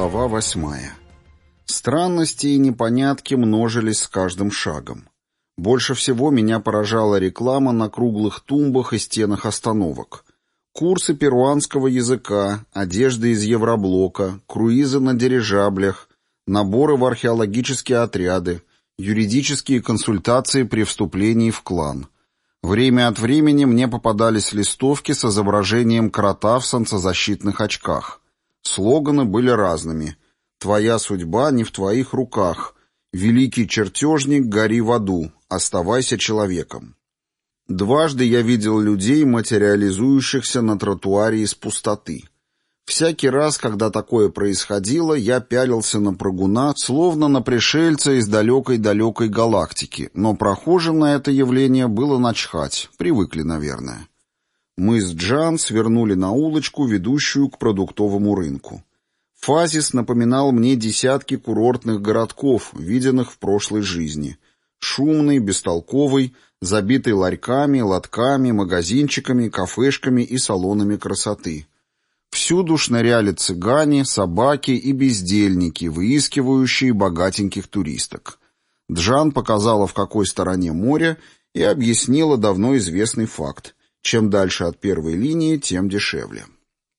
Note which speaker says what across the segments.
Speaker 1: Глава 8. Странности и непонятки множились с каждым шагом. Больше всего меня поражала реклама на круглых тумбах и стенах остановок. Курсы перуанского языка, одежда из Евроблока, круизы на дирижаблях, наборы в археологические отряды, юридические консультации при вступлении в клан. Время от времени мне попадались листовки с изображением крота в солнцезащитных очках. Слоганы были разными. «Твоя судьба не в твоих руках», «Великий чертежник, гори в аду», «Оставайся человеком». Дважды я видел людей, материализующихся на тротуаре из пустоты. Всякий раз, когда такое происходило, я пялился на прыгуна, словно на пришельца из далекой-далекой галактики, но прохожим на это явление было начхать, привыкли, наверное. Мы с Джан свернули на улочку, ведущую к продуктовому рынку. Фазис напоминал мне десятки курортных городков, виденных в прошлой жизни. Шумный, бестолковый, забитый ларьками, лотками, магазинчиками, кафешками и салонами красоты. Всюду шныряли цыгане, собаки и бездельники, выискивающие богатеньких туристок. Джан показала, в какой стороне море, и объяснила давно известный факт. Чем дальше от первой линии, тем дешевле.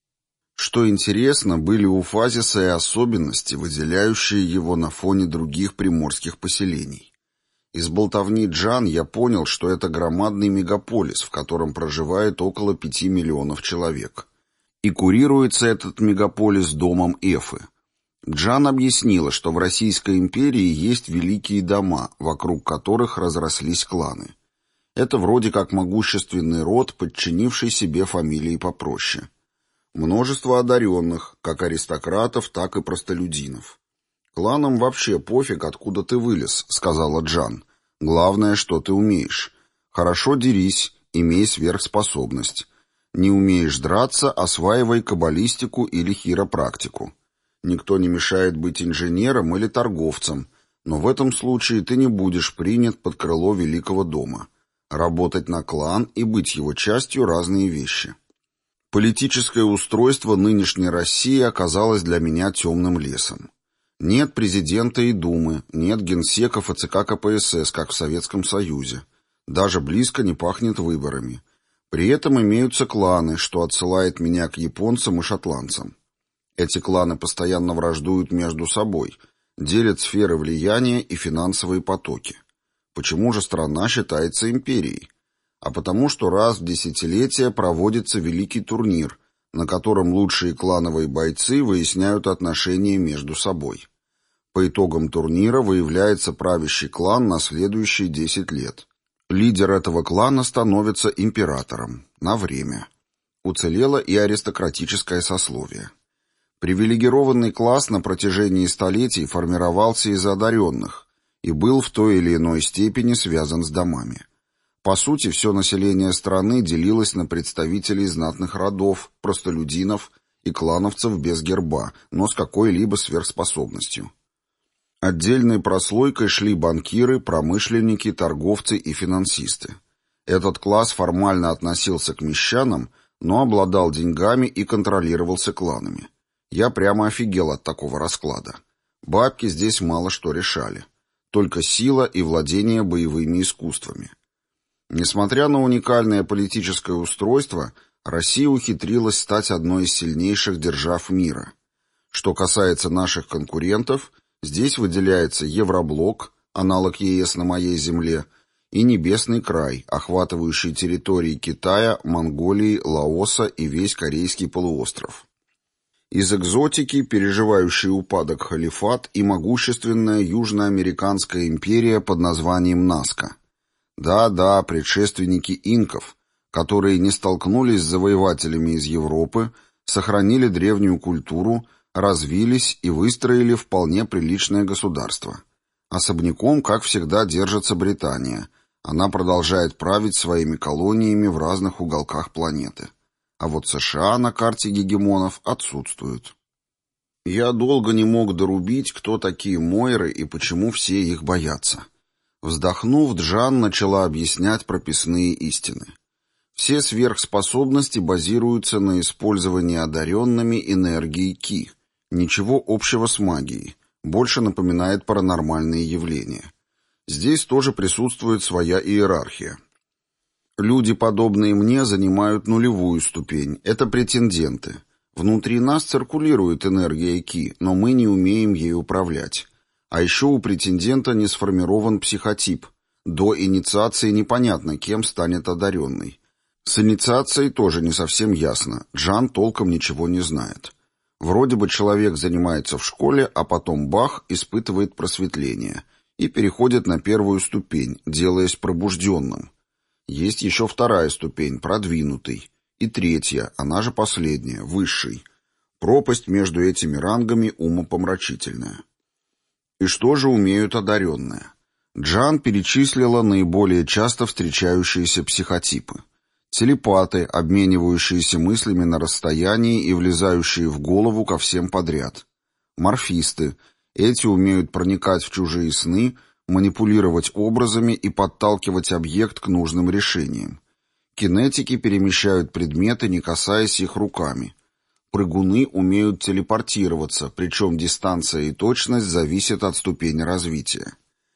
Speaker 1: Что интересно, были у Фазиса и особенности, выделяющие его на фоне других приморских поселений. Из болтовни Джан я понял, что это громадный мегаполис, в котором проживает около 5 миллионов человек. И курируется этот мегаполис домом Эфы. Джан объяснила, что в Российской империи есть великие дома, вокруг которых разрослись кланы. Это вроде как могущественный род, подчинивший себе фамилии попроще. Множество одаренных, как аристократов, так и простолюдинов. «Кланам вообще пофиг, откуда ты вылез», — сказала Джан. «Главное, что ты умеешь. Хорошо дерись, имей сверхспособность. Не умеешь драться, осваивай каббалистику или хиропрактику. Никто не мешает быть инженером или торговцем, но в этом случае ты не будешь принят под крыло великого дома. Работать на клан и быть его частью — разные вещи». Политическое устройство нынешней России оказалось для меня темным лесом. Нет президента и думы, нет генсеков и ЦК КПСС, как в Советском Союзе. Даже близко не пахнет выборами. При этом имеются кланы, что отсылает меня к японцам и шотландцам. Эти кланы постоянно враждуют между собой, делят сферы влияния и финансовые потоки. Почему же страна считается империей? А потому что раз в десятилетие проводится великий турнир, на котором лучшие клановые бойцы выясняют отношения между собой. По итогам турнира выявляется правящий клан на следующие 10 лет. Лидер этого клана становится императором. На время. Уцелело и аристократическое сословие. Привилегированный класс на протяжении столетий формировался из одаренных и был в той или иной степени связан с домами. По сути, все население страны делилось на представителей знатных родов, простолюдинов и клановцев без герба, но с какой-либо сверхспособностью. Отдельной прослойкой шли банкиры, промышленники, торговцы и финансисты. Этот класс формально относился к мещанам, но обладал деньгами и контролировался кланами. Я прямо офигел от такого расклада. Бабки здесь мало что решали. Только сила и владение боевыми искусствами. Несмотря на уникальное политическое устройство, Россия ухитрилась стать одной из сильнейших держав мира. Что касается наших конкурентов, здесь выделяется Евроблок, аналог ЕС на моей земле, и Небесный край, охватывающий территории Китая, Монголии, Лаоса и весь Корейский полуостров. Из экзотики переживающий упадок халифат и могущественная южноамериканская империя под названием Назка. Да-да, предшественники инков, которые не столкнулись с завоевателями из Европы, сохранили древнюю культуру, развились и выстроили вполне приличное государство. Особняком, как всегда, держится Британия. Она продолжает править своими колониями в разных уголках планеты. А вот США на карте гегемонов отсутствуют. Я долго не мог дорубить, кто такие Мойры и почему все их боятся. Вздохнув, Джан начала объяснять прописные истины. Все сверхспособности базируются на использовании одаренными энергии Ки, Ничего общего с магией, больше напоминает паранормальные явления. Здесь тоже присутствует своя иерархия. Люди, подобные мне, занимают нулевую ступень, это претенденты. Внутри нас циркулирует энергия Ки, но мы не умеем ей управлять. А еще у претендента не сформирован психотип. До инициации непонятно, кем станет одаренный. С инициацией тоже не совсем ясно. Джан толком ничего не знает. Вроде бы человек занимается в школе, а потом бах, испытывает просветление и переходит на первую ступень, делаясь пробужденным. Есть еще вторая ступень, продвинутый, и третья, она же последняя, высший. Пропасть между этими рангами умопомрачительная. И что же умеют одаренные? Джан перечислила наиболее часто встречающиеся психотипы. Телепаты, обменивающиеся мыслями на расстоянии и влезающие в голову ко всем подряд. Морфисты. Эти умеют проникать в чужие сны, манипулировать образами и подталкивать объект к нужным решениям. Кинетики перемещают предметы, не касаясь их руками. Прыгуны умеют телепортироваться, причем дистанция и точность зависят от ступени развития.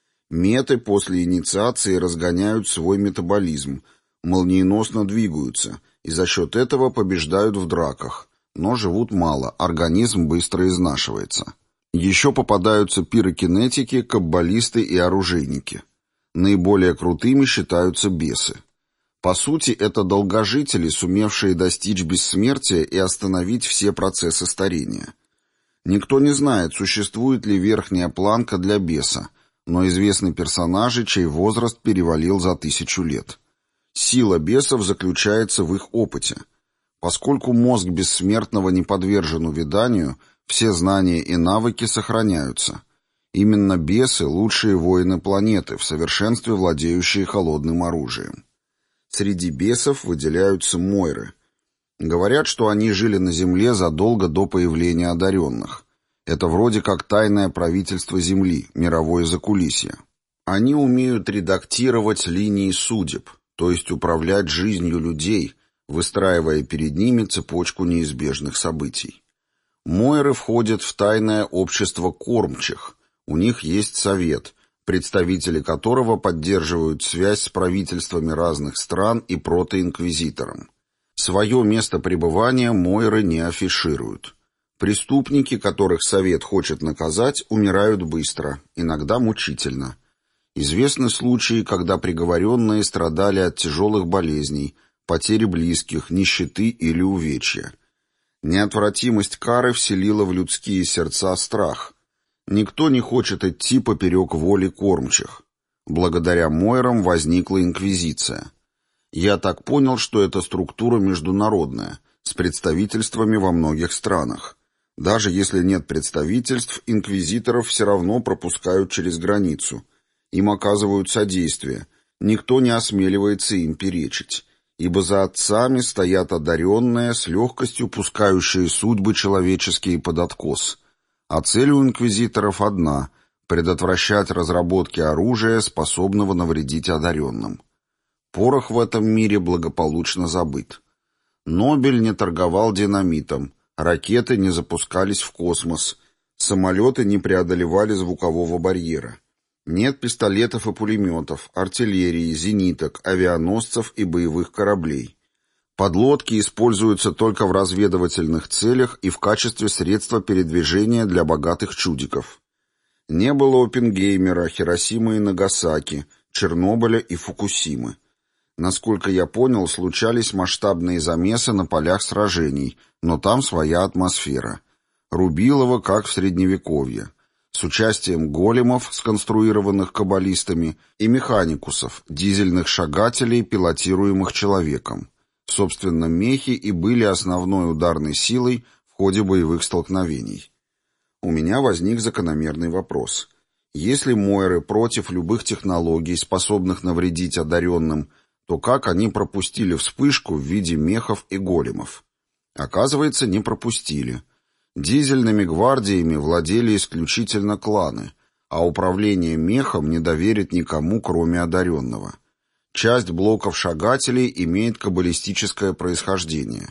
Speaker 1: Меты после инициации разгоняют свой метаболизм, молниеносно двигаются и за счет этого побеждают в драках, но живут мало, организм быстро изнашивается. Еще попадаются пирокинетики, каббалисты и оружейники. Наиболее крутыми считаются бесы. По сути, это долгожители, сумевшие достичь бессмертия и остановить все процессы старения. Никто не знает, существует ли верхняя планка для беса, но известны персонажи, чей возраст перевалил за 1000 лет. Сила бесов заключается в их опыте. Поскольку мозг бессмертного не подвержен увяданию, все знания и навыки сохраняются. Именно бесы – лучшие воины планеты, в совершенстве владеющие холодным оружием. Среди бесов выделяются мойры. Говорят, что они жили на Земле задолго до появления одаренных. Это вроде как тайное правительство Земли, мировое закулисье. Они умеют редактировать линии судеб, то есть управлять жизнью людей, выстраивая перед ними цепочку неизбежных событий. Мойры входят в тайное общество кормчих. У них есть совет, представители которого поддерживают связь с правительствами разных стран и протоинквизитором. Свое место пребывания мойры не афишируют. Преступники, которых совет хочет наказать, умирают быстро, иногда мучительно. Известны случаи, когда приговоренные страдали от тяжелых болезней, потери близких, нищеты или увечья. Неотвратимость кары вселила в людские сердца страх. Никто не хочет идти поперек воли кормчих. Благодаря мойрам возникла инквизиция. Я так понял, что это структура международная, с представительствами во многих странах. Даже если нет представительств, инквизиторов все равно пропускают через границу. Им оказывают содействие. Никто не осмеливается им перечить. Ибо за отцами стоят одаренные, с легкостью пускающие судьбы человеческие под откос. А цель у инквизиторов одна – предотвращать разработки оружия, способного навредить одаренным. Порох в этом мире благополучно забыт. Нобель не торговал динамитом, ракеты не запускались в космос, самолеты не преодолевали звукового барьера. Нет пистолетов и пулеметов, артиллерии, зениток, авианосцев и боевых кораблей. Подлодки используются только в разведывательных целях и в качестве средства передвижения для богатых чудиков. Не было Оппенгеймера, Хиросимы и Нагасаки, Чернобыля и Фукусимы. Насколько я понял, случались масштабные замесы на полях сражений, но там своя атмосфера. Рубилово, как в Средневековье. С участием големов, сконструированных каббалистами, и механикусов, дизельных шагателей, пилотируемых человеком. Собственно, мехи и были основной ударной силой в ходе боевых столкновений. У меня возник закономерный вопрос. Если мойры против любых технологий, способных навредить одаренным, то как они пропустили вспышку в виде мехов и големов? Оказывается, не пропустили. Дизельными гвардиями владели исключительно кланы, а управление мехом не доверит никому, кроме одаренного. Часть блоков шагателей имеет каббалистическое происхождение.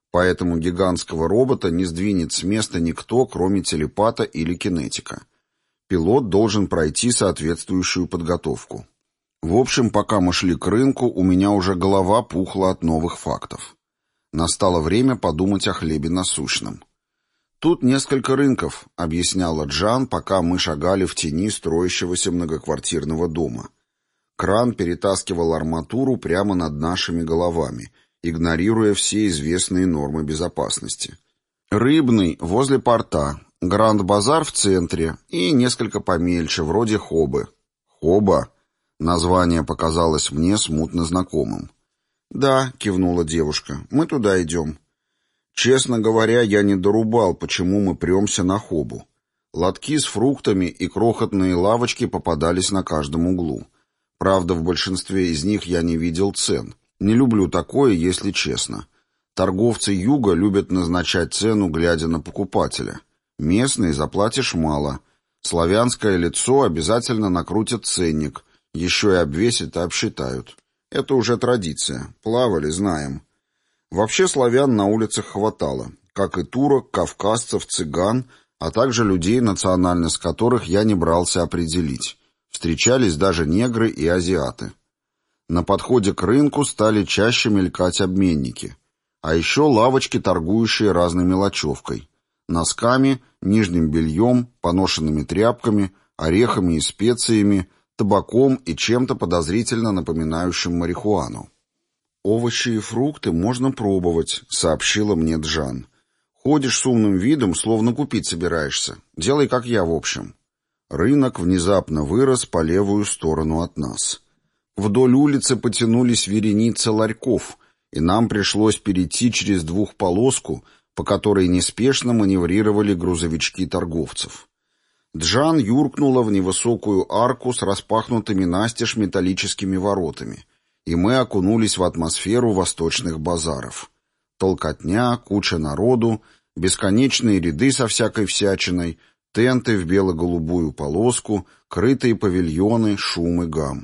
Speaker 1: Поэтому гигантского робота не сдвинет с места никто, кроме телепата или кинетика. Пилот должен пройти соответствующую подготовку. В общем, пока мы шли к рынку, у меня уже голова пухла от новых фактов. Настало время подумать о хлебе насущном. «Тут несколько рынков», — объясняла Джан, пока мы шагали в тени строящегося многоквартирного дома. Кран перетаскивал арматуру прямо над нашими головами, игнорируя все известные нормы безопасности. Рыбный — возле порта, Гранд-базар в центре и несколько помельче, вроде Хобы. «Хоба?» — название показалось мне смутно знакомым. «Да», — кивнула девушка, — «мы туда идем». Честно говоря, я не дорубал, почему мы премся на Хобу. Лотки с фруктами и крохотные лавочки попадались на каждом углу. Правда, в большинстве из них я не видел цен. Не люблю такое, если честно. Торговцы юга любят назначать цену, глядя на покупателя. Местный заплатишь мало. Славянское лицо обязательно накрутят ценник. Еще и обвесят и обсчитают. Это уже традиция. Плавали, знаем. Вообще славян на улицах хватало, как и турок, кавказцев, цыган, а также людей, национальность которых я не брался определить. Встречались даже негры и азиаты. На подходе к рынку стали чаще мелькать обменники. А еще лавочки, торгующие разной мелочевкой. Носками, нижним бельем, поношенными тряпками, орехами и специями, табаком и чем-то подозрительно напоминающим марихуану. «Овощи и фрукты можно пробовать», — сообщила мне Джан. «Ходишь с умным видом, словно купить собираешься. Делай, как я, в общем». Рынок внезапно вырос по левую сторону от нас. Вдоль улицы потянулись вереницы ларьков, и нам пришлось перейти через двухполоску, по которой неспешно маневрировали грузовички торговцев. Джан юркнула в невысокую арку с распахнутыми настежь металлическими воротами, и мы окунулись в атмосферу восточных базаров. Толкотня, куча народу, бесконечные ряды со всякой всячиной, тенты в бело-голубую полоску, крытые павильоны, шум и гам.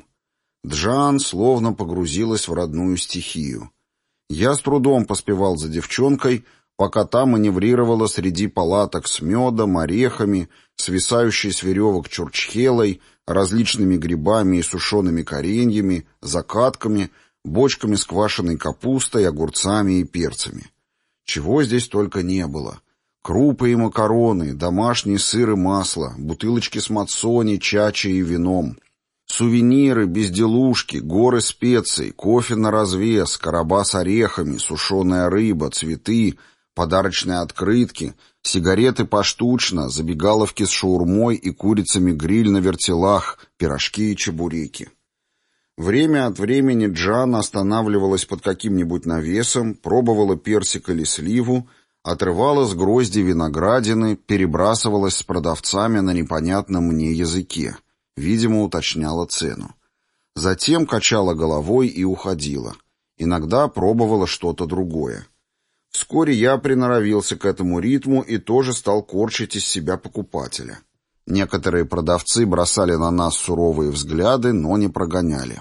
Speaker 1: Джан словно погрузилась в родную стихию. Я с трудом поспевал за девчонкой, пока та маневрировала среди палаток с медом, орехами, свисающей с веревок чурчхелой, различными грибами и сушеными кореньями, закатками, бочками с квашеной капустой, огурцами и перцами. Чего здесь только не было. Крупы и макароны, домашний сыр и масло, бутылочки с мацони, чачи и вином. Сувениры, безделушки, горы специй, кофе на развес, короба с орехами, сушеная рыба, цветы, подарочные открытки, сигареты поштучно, забегаловки с шаурмой и курицами-гриль на вертелах, пирожки и чебуреки. Время от времени Джан останавливалась под каким-нибудь навесом, пробовала персик или сливу, отрывала с грозди виноградины, перебрасывалась с продавцами на непонятном мне языке. Видимо, уточняла цену. Затем качала головой и уходила. Иногда пробовала что-то другое. Вскоре я приноровился к этому ритму и тоже стал корчить из себя покупателя. Некоторые продавцы бросали на нас суровые взгляды, но не прогоняли.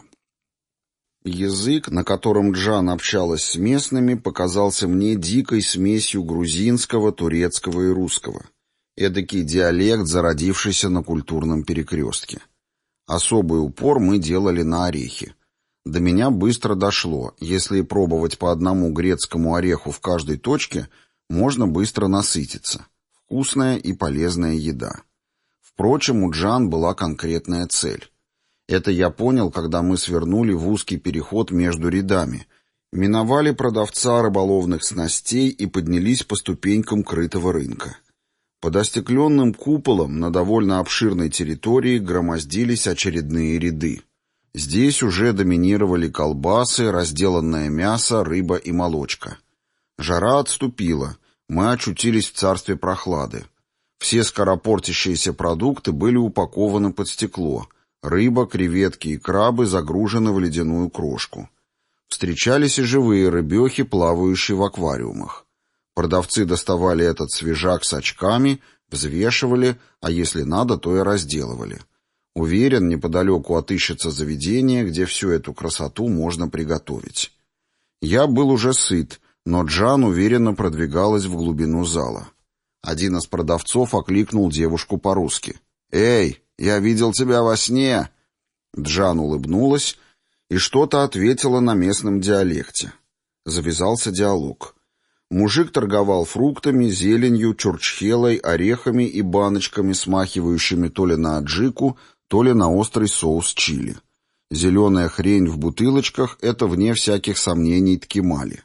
Speaker 1: Язык, на котором Джан общалась с местными, показался мне дикой смесью грузинского, турецкого и русского. Эдакий диалект, зародившийся на культурном перекрестке. Особый упор мы делали на орехи. До меня быстро дошло, если пробовать по одному грецкому ореху в каждой точке, можно быстро насытиться. Вкусная и полезная еда. Впрочем, у Джан была конкретная цель. Это я понял, когда мы свернули в узкий переход между рядами, миновали продавца рыболовных снастей и поднялись по ступенькам крытого рынка. Под остекленным куполом на довольно обширной территории громоздились очередные ряды. Здесь уже доминировали колбасы, разделанное мясо, рыба и молочка. Жара отступила, мы очутились в царстве прохлады. Все скоропортящиеся продукты были упакованы под стекло. Рыба, креветки и крабы загружены в ледяную крошку. Встречались и живые рыбехи, плавающие в аквариумах. Продавцы доставали этот свежак с очками, взвешивали, а если надо, то и разделывали. Уверен, неподалеку отыщется заведение, где всю эту красоту можно приготовить. Я был уже сыт, Но Джан уверенно продвигалась в глубину зала. Один из продавцов окликнул девушку по-русски. «Эй, я видел тебя во сне!» Джан улыбнулась и что-то ответила на местном диалекте. Завязался диалог. Мужик торговал фруктами, зеленью, чурчхелой, орехами и баночками, смахивающими то ли на аджику, то ли на острый соус чили. Зеленая хрень в бутылочках — это, вне всяких сомнений, ткемали.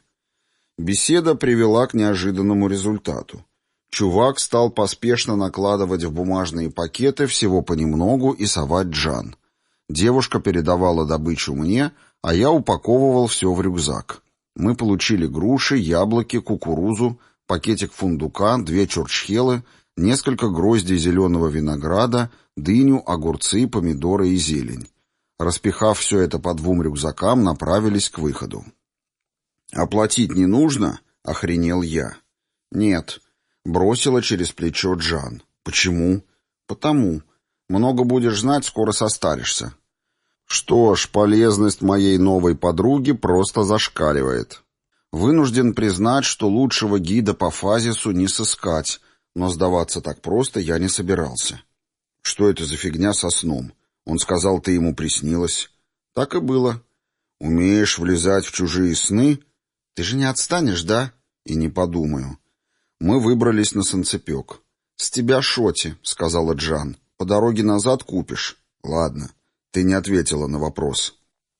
Speaker 1: Беседа привела к неожиданному результату. Чувак стал поспешно накладывать в бумажные пакеты всего понемногу и совать Джан. Девушка передавала добычу мне, а я упаковывал все в рюкзак. Мы получили груши, яблоки, кукурузу, пакетик фундука, 2 чурчхелы, несколько гроздей зеленого винограда, дыню, огурцы, помидоры и зелень. Распихав все это по 2 рюкзакам, направились к выходу. «Оплатить не нужно?» — охренел я. «Нет», — бросила через плечо Джан. «Почему?» «Потому. Много будешь знать, скоро состаришься». Что ж, полезность моей новой подруги просто зашкаливает. Вынужден признать, что лучшего гида по фазису не сыскать, но сдаваться так просто я не собирался. Что это за фигня со сном? Он сказал, ты ему приснилась. Так и было. Умеешь влезать в чужие сны? Ты же не отстанешь, да? И не подумаю. Мы выбрались на санцепёк. С тебя шоти, сказала Джан. По дороге назад купишь. Ладно. Ты не ответила на вопрос.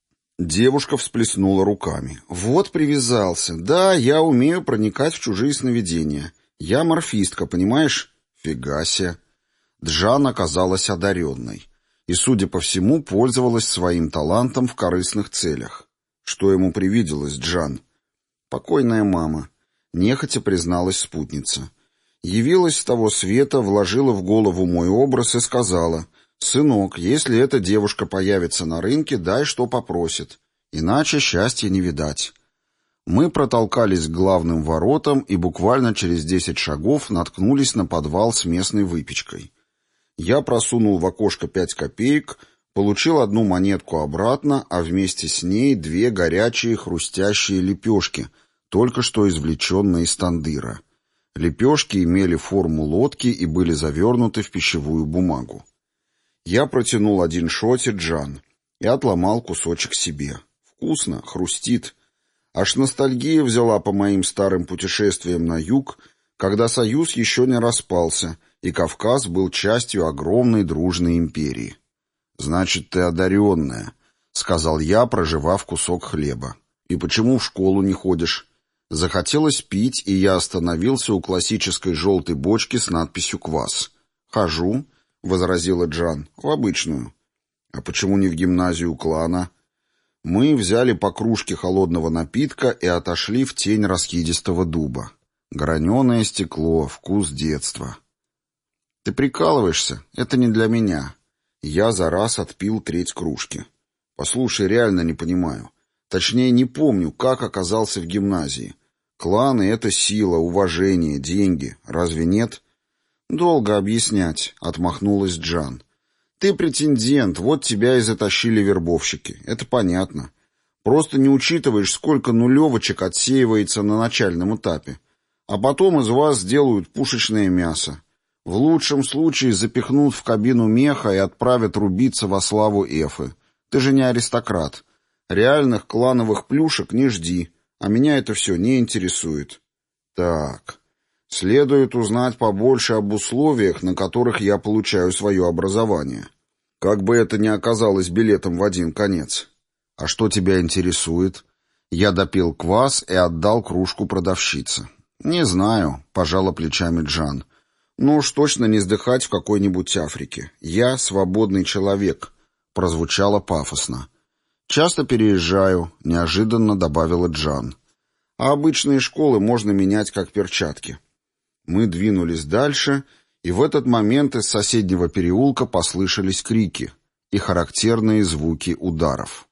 Speaker 1: Девушка всплеснула руками. Вот привязался. Да, я умею проникать в чужие сновидения. Я морфистка, понимаешь? Фига себе. Джан оказалась одаренной. И, судя по всему, пользовалась своим талантом в корыстных целях. Что ему привиделось, Джан? Покойная мама. Нехотя призналась спутница. Явилась с того света, вложила в голову мой образ и сказала: «Сынок, если эта девушка появится на рынке, дай, что попросит. Иначе счастья не видать». Мы протолкались к главным воротам и буквально через 10 шагов наткнулись на подвал с местной выпечкой. Я просунул в окошко 5 копеек, получил 1 монетку обратно, а вместе с ней 2 горячие хрустящие лепешки, только что извлеченные из тандыра. Лепешки имели форму лодки и были завернуты в пищевую бумагу. Я протянул 1 шоти Джан и отломал кусочек себе. Вкусно, хрустит. Аж ностальгия взяла по моим старым путешествиям на юг, когда Союз еще не распался, и Кавказ был частью огромной дружной империи. «Значит, ты одаренная», — сказал я, прожевав кусок хлеба. «И почему в школу не ходишь?» Захотелось пить, и я остановился у классической желтой бочки с надписью «Квас». «Хожу», — возразила Джан, — «в обычную». «А почему не в гимназию клана?» Мы взяли по кружке холодного напитка и отошли в тень раскидистого дуба. Граненое стекло, вкус детства. «Ты прикалываешься? Это не для меня». Я за раз отпил 1/3 кружки. «Послушай, реально не понимаю. Точнее, не помню, как оказался в гимназии. Кланы — это сила, уважение, деньги. Разве нет?» «Долго объяснять», — отмахнулась Джан. «Ты претендент, вот тебя и затащили вербовщики. Это понятно. Просто не учитываешь, сколько нулевочек отсеивается на начальном этапе. А потом из вас сделают пушечное мясо. В лучшем случае запихнут в кабину меха и отправят рубиться во славу Эфы. Ты же не аристократ. Реальных клановых плюшек не жди, а меня это все не интересует». «Так, следует узнать побольше об условиях, на которых я получаю свое образование. Как бы это ни оказалось билетом в один конец. А что тебя интересует?» Я допил квас и отдал кружку продавщице. «Не знаю», — пожала плечами Джан. «Ну уж точно не сдыхать в какой-нибудь Африке. Я свободный человек», — прозвучало пафосно. «Часто переезжаю», — неожиданно добавила Джан. «А обычные школы можно менять как перчатки». Мы двинулись дальше, и в этот момент из соседнего переулка послышались крики и характерные звуки ударов.